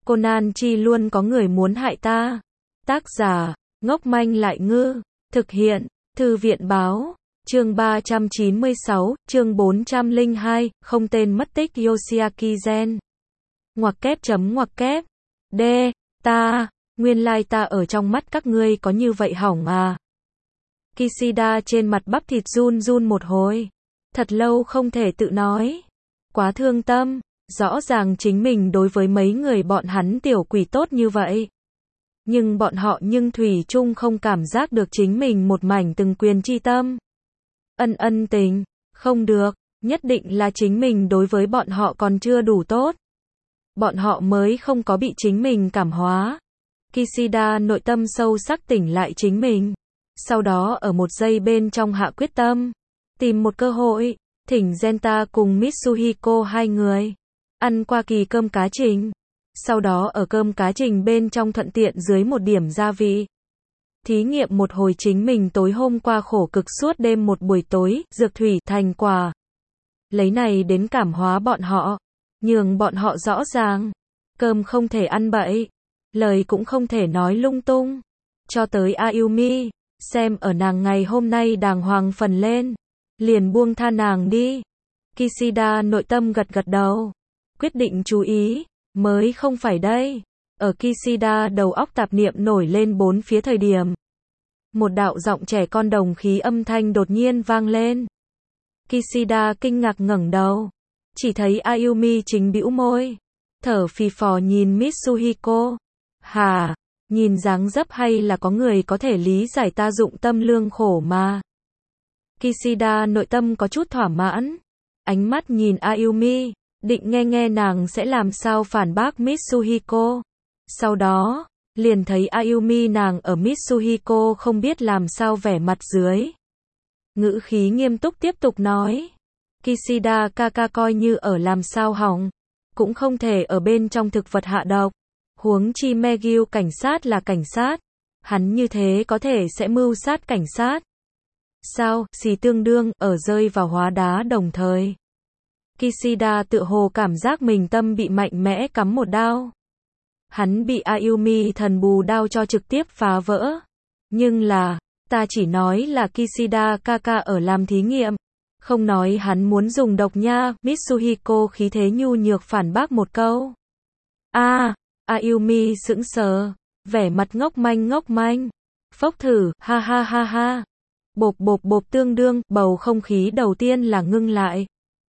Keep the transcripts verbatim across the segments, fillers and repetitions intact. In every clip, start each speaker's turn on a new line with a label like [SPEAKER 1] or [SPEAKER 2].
[SPEAKER 1] Conan chi luôn có người muốn hại ta. Tác giả, ngốc manh lại ngư. Thực hiện, Thư viện Báo. Chương ba trăm chín mươi sáu, chương bốn trăm lẻ hai, không tên mất tích Yoshiaki Gen. Ngoặc kép chấm ngoặc kép. D. Ta, nguyên lai ta ở trong mắt các ngươi có như vậy hỏng à. Kishida trên mặt bắp thịt run run một hồi. Thật lâu không thể tự nói. Quá thương tâm, rõ ràng chính mình đối với mấy người bọn hắn tiểu quỷ tốt như vậy. Nhưng bọn họ nhưng thủy chung không cảm giác được chính mình một mảnh từng quyền chi tâm. Ân ân tình, không được, nhất định là chính mình đối với bọn họ còn chưa đủ tốt. Bọn họ mới không có bị chính mình cảm hóa. Kishida nội tâm sâu sắc tỉnh lại chính mình. Sau đó ở một giây bên trong hạ quyết tâm. Tìm một cơ hội, thỉnh Genta cùng Mitsuhiko hai người. Ăn qua kỳ cơm cá trình. Sau đó ở cơm cá trình bên trong thuận tiện dưới một điểm gia vị. Thí nghiệm một hồi chính mình tối hôm qua khổ cực suốt đêm một buổi tối, dược thủy thành quả. Lấy này đến cảm hóa bọn họ. Nhường bọn họ rõ ràng. Cơm không thể ăn bậy. Lời cũng không thể nói lung tung. Cho tới Ayumi. Xem ở nàng ngày hôm nay đàng hoàng phần lên. Liền buông tha nàng đi. Kishida nội tâm gật gật đầu. Quyết định chú ý. Mới không phải đây. Ở Kishida đầu óc tạp niệm nổi lên bốn phía thời điểm. Một đạo giọng trẻ con đồng khí âm thanh đột nhiên vang lên. Kishida kinh ngạc ngẩng đầu. Chỉ thấy Ayumi chính bĩu môi. Thở phì phò nhìn Mitsuhiko. Hà, nhìn dáng dấp hay là có người có thể lý giải ta dụng tâm lương khổ mà. Kishida nội tâm có chút thỏa mãn. Ánh mắt nhìn Ayumi. Định nghe nghe nàng sẽ làm sao phản bác Mitsuhiko. Sau đó, liền thấy Ayumi nàng ở Mitsuhiko không biết làm sao vẻ mặt dưới. Ngữ khí nghiêm túc tiếp tục nói. Kishida kaka coi như ở làm sao hỏng. Cũng không thể ở bên trong thực vật hạ độc. Huống chi Megil cảnh sát là cảnh sát. Hắn như thế có thể sẽ mưu sát cảnh sát. Sao, xì tương đương, ở rơi vào hóa đá đồng thời. Kishida tự hồ cảm giác mình tâm bị mạnh mẽ cắm một đao. Hắn bị Ayumi thần bù đao cho trực tiếp phá vỡ. Nhưng là, ta chỉ nói là Kishida kaka ở làm thí nghiệm. Không nói hắn muốn dùng độc nha, Mitsuhiko khí thế nhu nhược phản bác một câu. A, à, Ayumi sững sờ, vẻ mặt ngốc manh ngốc manh. Phốc thử, ha ha ha ha. Bộp bộp bộp tương đương, bầu không khí đầu tiên là ngưng lại.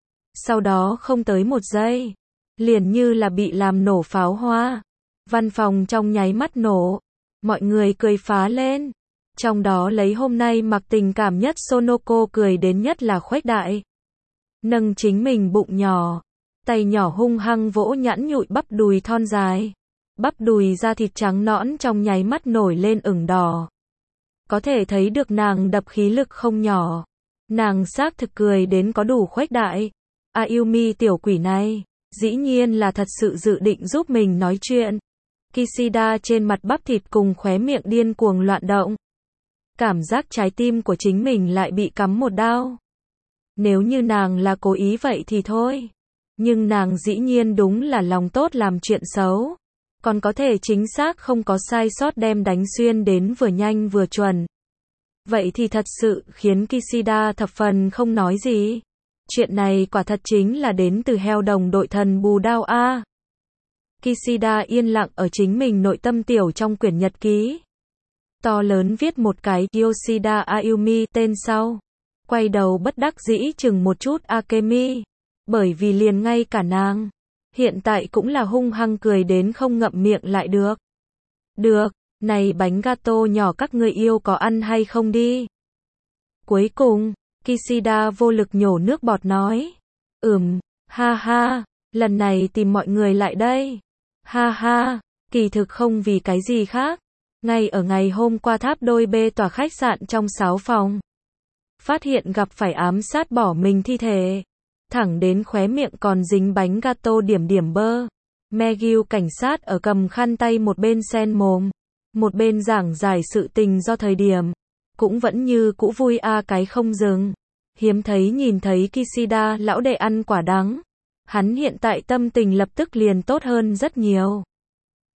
[SPEAKER 1] Sau đó không tới một giây, liền như là bị làm nổ pháo hoa. Văn phòng trong nháy mắt nổ, mọi người cười phá lên. Trong đó lấy hôm nay mặc tình cảm nhất Sonoko cười đến nhất là khuếch đại. Nâng chính mình bụng nhỏ, tay nhỏ hung hăng vỗ nhẵn nhụi bắp đùi thon dài. Bắp đùi da thịt trắng nõn trong nháy mắt nổi lên ửng đỏ. Có thể thấy được nàng đập khí lực không nhỏ. Nàng xác thực cười đến có đủ khuếch đại. Ayumi tiểu quỷ này, dĩ nhiên là thật sự dự định giúp mình nói chuyện. Kishida trên mặt bắp thịt cùng khóe miệng điên cuồng loạn động. Cảm giác trái tim của chính mình lại bị cắm một đao. Nếu như nàng là cố ý vậy thì thôi. Nhưng nàng dĩ nhiên đúng là lòng tốt làm chuyện xấu. Còn có thể chính xác không có sai sót đem đánh xuyên đến vừa nhanh vừa chuẩn. Vậy thì thật sự khiến Kishida thập phần không nói gì. Chuyện này quả thật chính là đến từ heo đồng đội thần bù đao a. Kishida yên lặng ở chính mình nội tâm tiểu trong quyển nhật ký. To lớn viết một cái Yoshida Ayumi tên sau. Quay đầu bất đắc dĩ chừng một chút Akemi. Bởi vì liền ngay cả nàng. Hiện tại cũng là hung hăng cười đến không ngậm miệng lại được. Được, này bánh gato nhỏ các ngươi yêu có ăn hay không đi. Cuối cùng, Kishida vô lực nhổ nước bọt nói. Ừm, ha ha, lần này tìm mọi người lại đây. Ha ha, kỳ thực không vì cái gì khác. Ngay ở ngày hôm qua tháp đôi bê tòa khách sạn trong sáu phòng. Phát hiện gặp phải ám sát bỏ mình thi thể. Thẳng đến khóe miệng còn dính bánh gato điểm điểm bơ. Megil cảnh sát ở cầm khăn tay một bên sen mồm. Một bên giảng giải sự tình do thời điểm. Cũng vẫn như cũ vui a cái không dừng. Hiếm thấy nhìn thấy Kishida lão đệ ăn quả đắng. Hắn hiện tại tâm tình lập tức liền tốt hơn rất nhiều.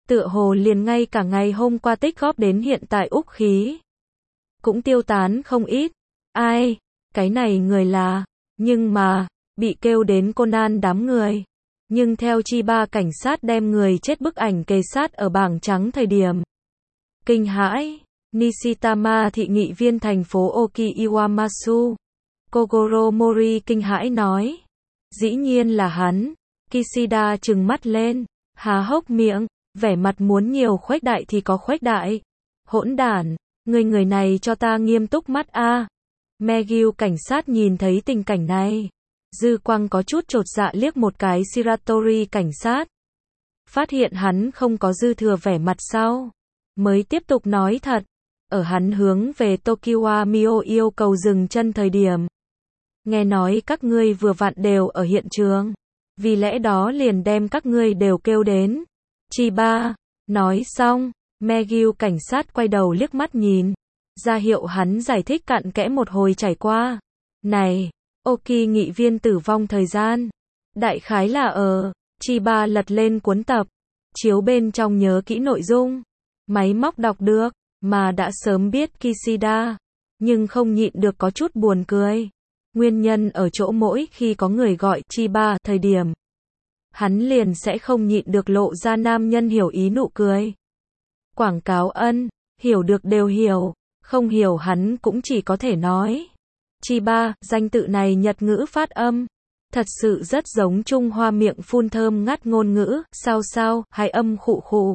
[SPEAKER 1] Tựa hồ liền ngay cả ngày hôm qua tích góp đến hiện tại úc khí cũng tiêu tán không ít. Ai, cái này người là, nhưng mà, bị kêu đến Conan đám người. Nhưng theo Chiba cảnh sát đem người chết bức ảnh kề sát ở bảng trắng thời điểm. Kinh hãi, Nishitama thị nghị viên thành phố Oki Iwamasu, Kogoro Mori kinh hãi nói. Dĩ nhiên là hắn. Kishida trừng mắt lên, há hốc miệng, vẻ mặt muốn nhiều khuếch đại thì có khuếch đại. Hỗn đản, người người này cho ta nghiêm túc mắt a. À. Megyu cảnh sát nhìn thấy tình cảnh này. Dư quang có chút chột dạ liếc một cái Shiratori cảnh sát. Phát hiện hắn không có dư thừa vẻ mặt sau. Mới tiếp tục nói thật. Ở hắn hướng về Tokiwa Mio yêu cầu dừng chân thời điểm. Nghe nói các ngươi vừa vặn đều ở hiện trường. Vì lẽ đó liền đem các ngươi đều kêu đến. Chiba, nói xong, Megyu cảnh sát quay đầu liếc mắt nhìn. Ra hiệu hắn giải thích cặn kẽ một hồi trải qua. Này, Oki nghị viên tử vong thời gian. Đại khái là ở, Chiba lật lên cuốn tập. Chiếu bên trong nhớ kỹ nội dung. Máy móc đọc được, mà đã sớm biết Kishida. Nhưng không nhịn được có chút buồn cười. Nguyên nhân ở chỗ mỗi khi có người gọi Chiba thời điểm. Hắn liền sẽ không nhịn được lộ ra nam nhân hiểu ý nụ cười. Quảng cáo ân, hiểu được đều hiểu, không hiểu hắn cũng chỉ có thể nói. Chiba, danh tự này Nhật ngữ phát âm. Thật sự rất giống Trung Hoa miệng phun thơm ngắt ngôn ngữ, sao sao, hai âm khụ khụ.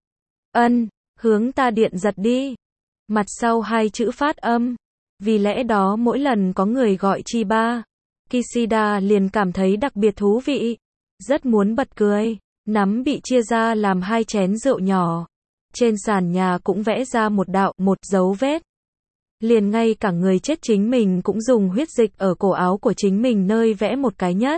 [SPEAKER 1] Ân, hướng ta điện giật đi. Mặt sau hai chữ phát âm. Vì lẽ đó mỗi lần có người gọi Chiba, Kishida liền cảm thấy đặc biệt thú vị. Rất muốn bật cười. Nắm bị chia ra làm hai chén rượu nhỏ. Trên sàn nhà cũng vẽ ra một đạo, một dấu vết. Liền ngay cả người chết chính mình cũng dùng huyết dịch ở cổ áo của chính mình nơi vẽ một cái nhất.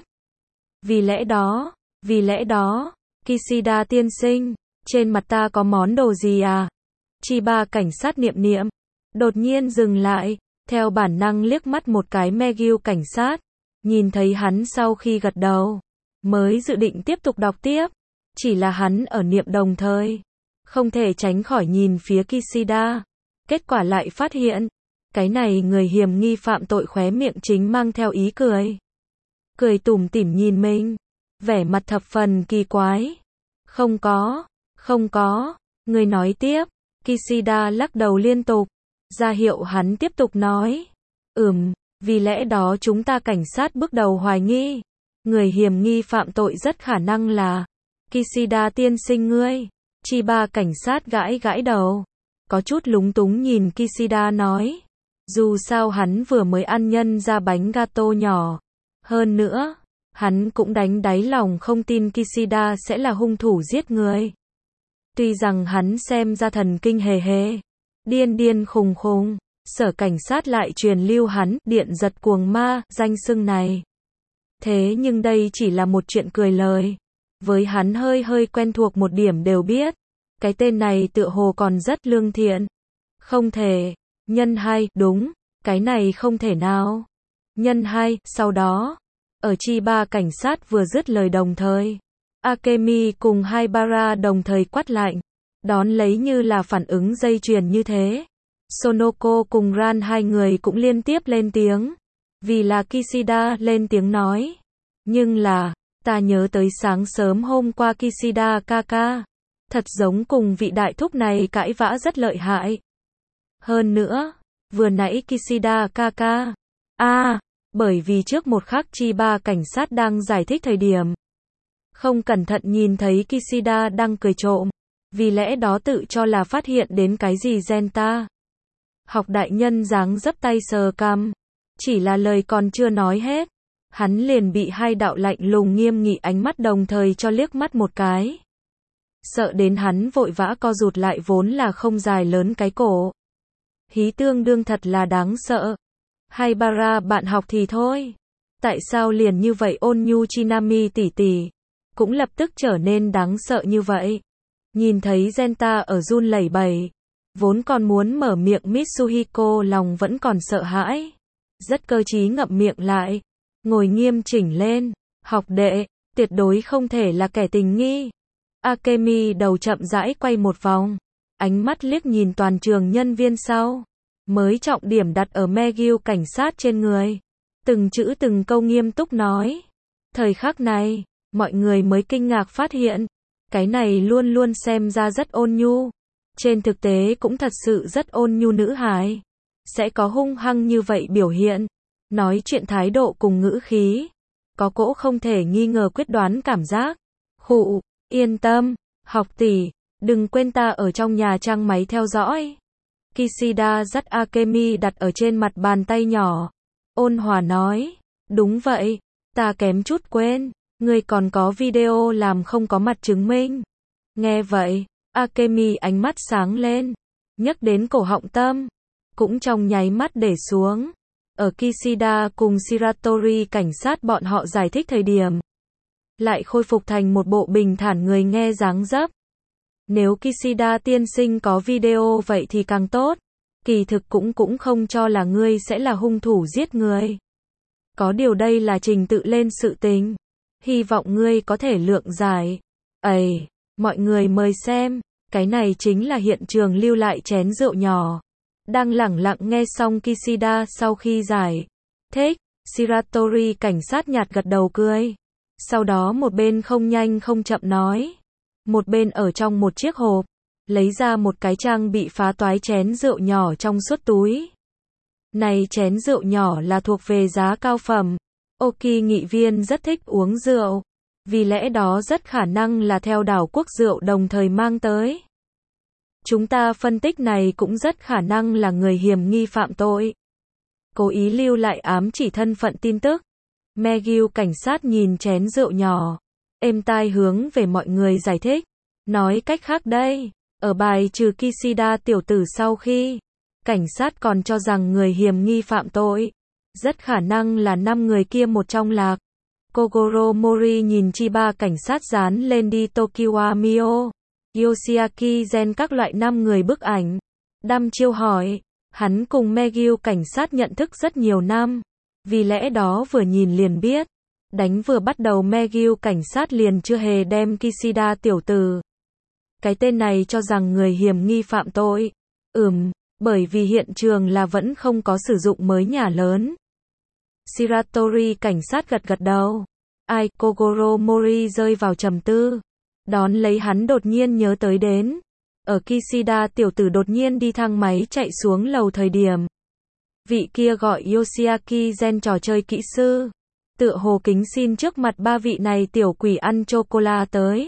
[SPEAKER 1] Vì lẽ đó, vì lẽ đó, Kishida tiên sinh, trên mặt ta có món đồ gì à? Chiba cảnh sát niệm niệm. Đột nhiên dừng lại, theo bản năng liếc mắt một cái Megyu cảnh sát. Nhìn thấy hắn sau khi gật đầu, mới dự định tiếp tục đọc tiếp. Chỉ là hắn ở niệm đồng thời. Không thể tránh khỏi nhìn phía Kishida. Kết quả lại phát hiện, cái này người hiểm nghi phạm tội khóe miệng chính mang theo ý cười. Cười tủm tỉm nhìn mình. Vẻ mặt thập phần kỳ quái. Không có, không có, người nói tiếp. Kishida lắc đầu liên tục. Ra hiệu hắn tiếp tục nói. Ừm, vì lẽ đó chúng ta cảnh sát bước đầu hoài nghi. Người hiểm nghi phạm tội rất khả năng là Kishida tiên sinh ngươi. Chiba cảnh sát gãi gãi đầu. Có chút lúng túng nhìn Kishida nói. Dù sao hắn vừa mới ăn nhân ra bánh gato nhỏ. Hơn nữa, hắn cũng đánh đáy lòng không tin Kishida sẽ là hung thủ giết người. Tuy rằng hắn xem ra thần kinh hề hề, điên điên khùng khùng, sở cảnh sát lại truyền lưu hắn điện giật cuồng ma, danh xưng này. Thế nhưng đây chỉ là một chuyện cười lời. Với hắn hơi hơi quen thuộc một điểm đều biết. Cái tên này tựa hồ còn rất lương thiện. Không thể. Nhân hai, đúng. Cái này không thể nào. Nhân hai, sau đó. Ở Chiba cảnh sát vừa dứt lời đồng thời. Akemi cùng Haibara đồng thời quát lạnh. Đón lấy như là phản ứng dây chuyền như thế. Sonoko cùng Ran hai người cũng liên tiếp lên tiếng. Vì là Kishida lên tiếng nói. Nhưng là, ta nhớ tới sáng sớm hôm qua Kishida kaka. Thật giống cùng vị đại thúc này cãi vã rất lợi hại. Hơn nữa, vừa nãy Kishida kaka. a à, bởi vì trước một khắc Chiba cảnh sát đang giải thích thời điểm. Không cẩn thận nhìn thấy Kishida đang cười trộm. Vì lẽ đó tự cho là phát hiện đến cái gì Genta. Học đại nhân dáng dấp tay sờ cằm. Chỉ là lời còn chưa nói hết. Hắn liền bị hai đạo lạnh lùng nghiêm nghị ánh mắt đồng thời cho liếc mắt một cái. Sợ đến hắn vội vã co rụt lại vốn là không dài lớn cái cổ. Hí tương đương thật là đáng sợ. Haibara bạn học thì thôi. Tại sao liền như vậy ôn nhu Chinami tỷ tỷ. Cũng lập tức trở nên đáng sợ như vậy. Nhìn thấy Genta ở run lẩy bẩy. Vốn còn muốn mở miệng Mitsuhiko lòng vẫn còn sợ hãi. Rất cơ trí ngậm miệng lại. Ngồi nghiêm chỉnh lên. Học đệ, tuyệt đối không thể là kẻ tình nghi. Akemi đầu chậm rãi quay một vòng, ánh mắt liếc nhìn toàn trường nhân viên sau, mới trọng điểm đặt ở McGill cảnh sát trên người. Từng chữ từng câu nghiêm túc nói. Thời khắc này, mọi người mới kinh ngạc phát hiện, cái này luôn luôn xem ra rất ôn nhu, trên thực tế cũng thật sự rất ôn nhu nữ hài, sẽ có hung hăng như vậy biểu hiện, nói chuyện thái độ cùng ngữ khí, có cỗ không thể nghi ngờ quyết đoán cảm giác. Khụ, yên tâm, học tỷ, đừng quên ta ở trong nhà trang máy theo dõi. Kishida dắt Akemi đặt ở trên mặt bàn tay nhỏ, ôn hòa nói, đúng vậy, ta kém chút quên, ngươi còn có video làm không có mặt chứng minh. Nghe vậy, Akemi ánh mắt sáng lên, nhấc đến cổ họng tâm, cũng trong nháy mắt để xuống. Ở Kishida cùng Shiratori cảnh sát bọn họ giải thích thời điểm, lại khôi phục thành một bộ bình thản người nghe dáng dấp. Nếu Kishida tiên sinh có video vậy thì càng tốt, kỳ thực cũng cũng không cho là ngươi sẽ là hung thủ giết người. Có điều đây là trình tự lên sự tình, hy vọng ngươi có thể lượng giải. Ây, mọi người mời xem, cái này chính là hiện trường lưu lại chén rượu nhỏ. Đang lẳng lặng nghe xong Kishida sau khi giải thích, Shiratori cảnh sát nhạt gật đầu cười. Sau đó một bên không nhanh không chậm nói, một bên ở trong một chiếc hộp, lấy ra một cái trang bị phá toái chén rượu nhỏ trong suốt túi. Này chén rượu nhỏ là thuộc về giá cao phẩm. Oki nghị viên rất thích uống rượu, vì lẽ đó rất khả năng là theo đảo quốc rượu đồng thời mang tới. Chúng ta phân tích này cũng rất khả năng là người hiểm nghi phạm tội, cố ý lưu lại ám chỉ thân phận tin tức. McGill cảnh sát nhìn chén rượu nhỏ, êm tai hướng về mọi người giải thích. Nói cách khác đây, ở bài trừ Kishida tiểu tử sau khi, cảnh sát còn cho rằng người hiểm nghi phạm tội, rất khả năng là năm người kia một trong lạc. Kogoro Mori nhìn Chiba cảnh sát dán lên đi Tokiwa Mio, Yoshiaki Gen các loại năm người bức ảnh. Đăm chiêu hỏi, hắn cùng McGill cảnh sát nhận thức rất nhiều năm, vì lẽ đó vừa nhìn liền biết. Đánh vừa bắt đầu McGill cảnh sát liền chưa hề đem Kishida tiểu tử, cái tên này cho rằng người hiểm nghi phạm tội. Ừm, bởi vì hiện trường là vẫn không có sử dụng mới nhà lớn. Shiratori cảnh sát gật gật đầu. Ai, Kogoro Mori rơi vào trầm tư. Đón lấy hắn đột nhiên nhớ tới đến, ở Kishida tiểu tử đột nhiên đi thang máy chạy xuống lầu thời điểm, vị kia gọi Yoshiaki Gen trò chơi kỹ sư, tựa hồ kính xin trước mặt ba vị này tiểu quỷ ăn chocolate tới.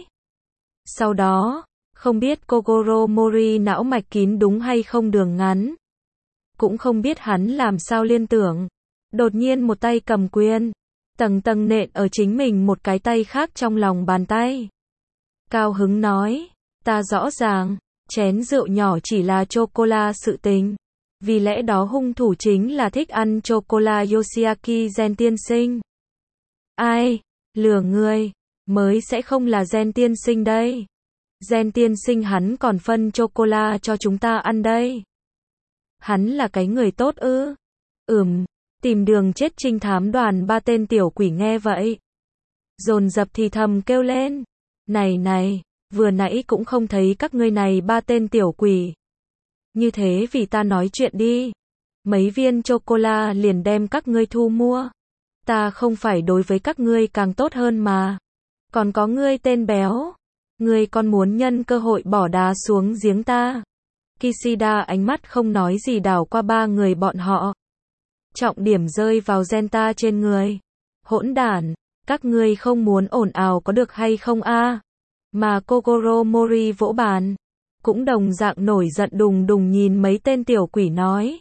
[SPEAKER 1] Sau đó, không biết Kogoro Mori não mạch kín đúng hay không đường ngắn, cũng không biết hắn làm sao liên tưởng, đột nhiên một tay cầm quyền, tầng tầng nện ở chính mình một cái tay khác trong lòng bàn tay. Cao hứng nói, ta rõ ràng, chén rượu nhỏ chỉ là chocolate sự tình, vì lẽ đó hung thủ chính là thích ăn chocolate Yoshiaki Gen tiên sinh. Ai, lừa người, mới sẽ không là Gen tiên sinh đây. Gen tiên sinh hắn còn phân chocolate cho chúng ta ăn đây. Hắn là cái người tốt ư? Ừm, tìm đường chết trinh thám đoàn ba tên tiểu quỷ nghe vậy, dồn dập thì thầm kêu lên. Này này, vừa nãy cũng không thấy các ngươi này ba tên tiểu quỷ. Như thế vì ta nói chuyện đi. Mấy viên chocolate liền đem các ngươi thu mua. Ta không phải đối với các ngươi càng tốt hơn mà. Còn có ngươi tên béo. Ngươi còn muốn nhân cơ hội bỏ đá xuống giếng ta. Kishida ánh mắt không nói gì đảo qua ba người bọn họ. Trọng điểm rơi vào Genta trên người. Hỗn đản, các ngươi không muốn ồn ào có được hay không a? Mà Kogoro Mori vỗ bàn, cũng đồng dạng nổi giận đùng đùng nhìn mấy tên tiểu quỷ nói.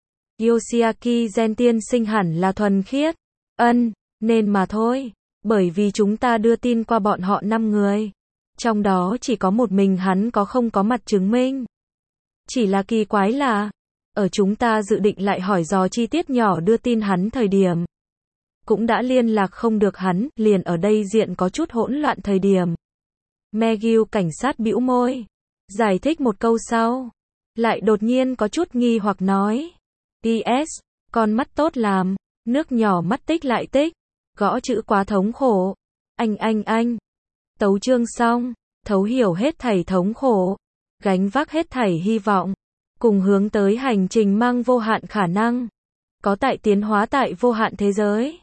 [SPEAKER 1] Yoshiaki Gen tiên sinh hẳn là thuần khiết. Ân, nên mà thôi, bởi vì chúng ta đưa tin qua bọn họ năm người. Trong đó chỉ có một mình hắn có không có mặt chứng minh. Chỉ là kỳ quái là, ở chúng ta dự định lại hỏi dò chi tiết nhỏ đưa tin hắn thời điểm, cũng đã liên lạc không được hắn, liền ở đây diện có chút hỗn loạn thời điểm. McGill cảnh sát bĩu môi, giải thích một câu sau, lại đột nhiên có chút nghi hoặc nói. pê ét, con mắt tốt làm, nước nhỏ mắt tích lại tích, gõ chữ quá thống khổ. Anh anh anh. Tấu chương xong. thấu hiểu hết thảy thống khổ, gánh vác hết thảy hy vọng, cùng hướng tới hành trình mang vô hạn khả năng, có tại tiến hóa tại vô hạn thế giới.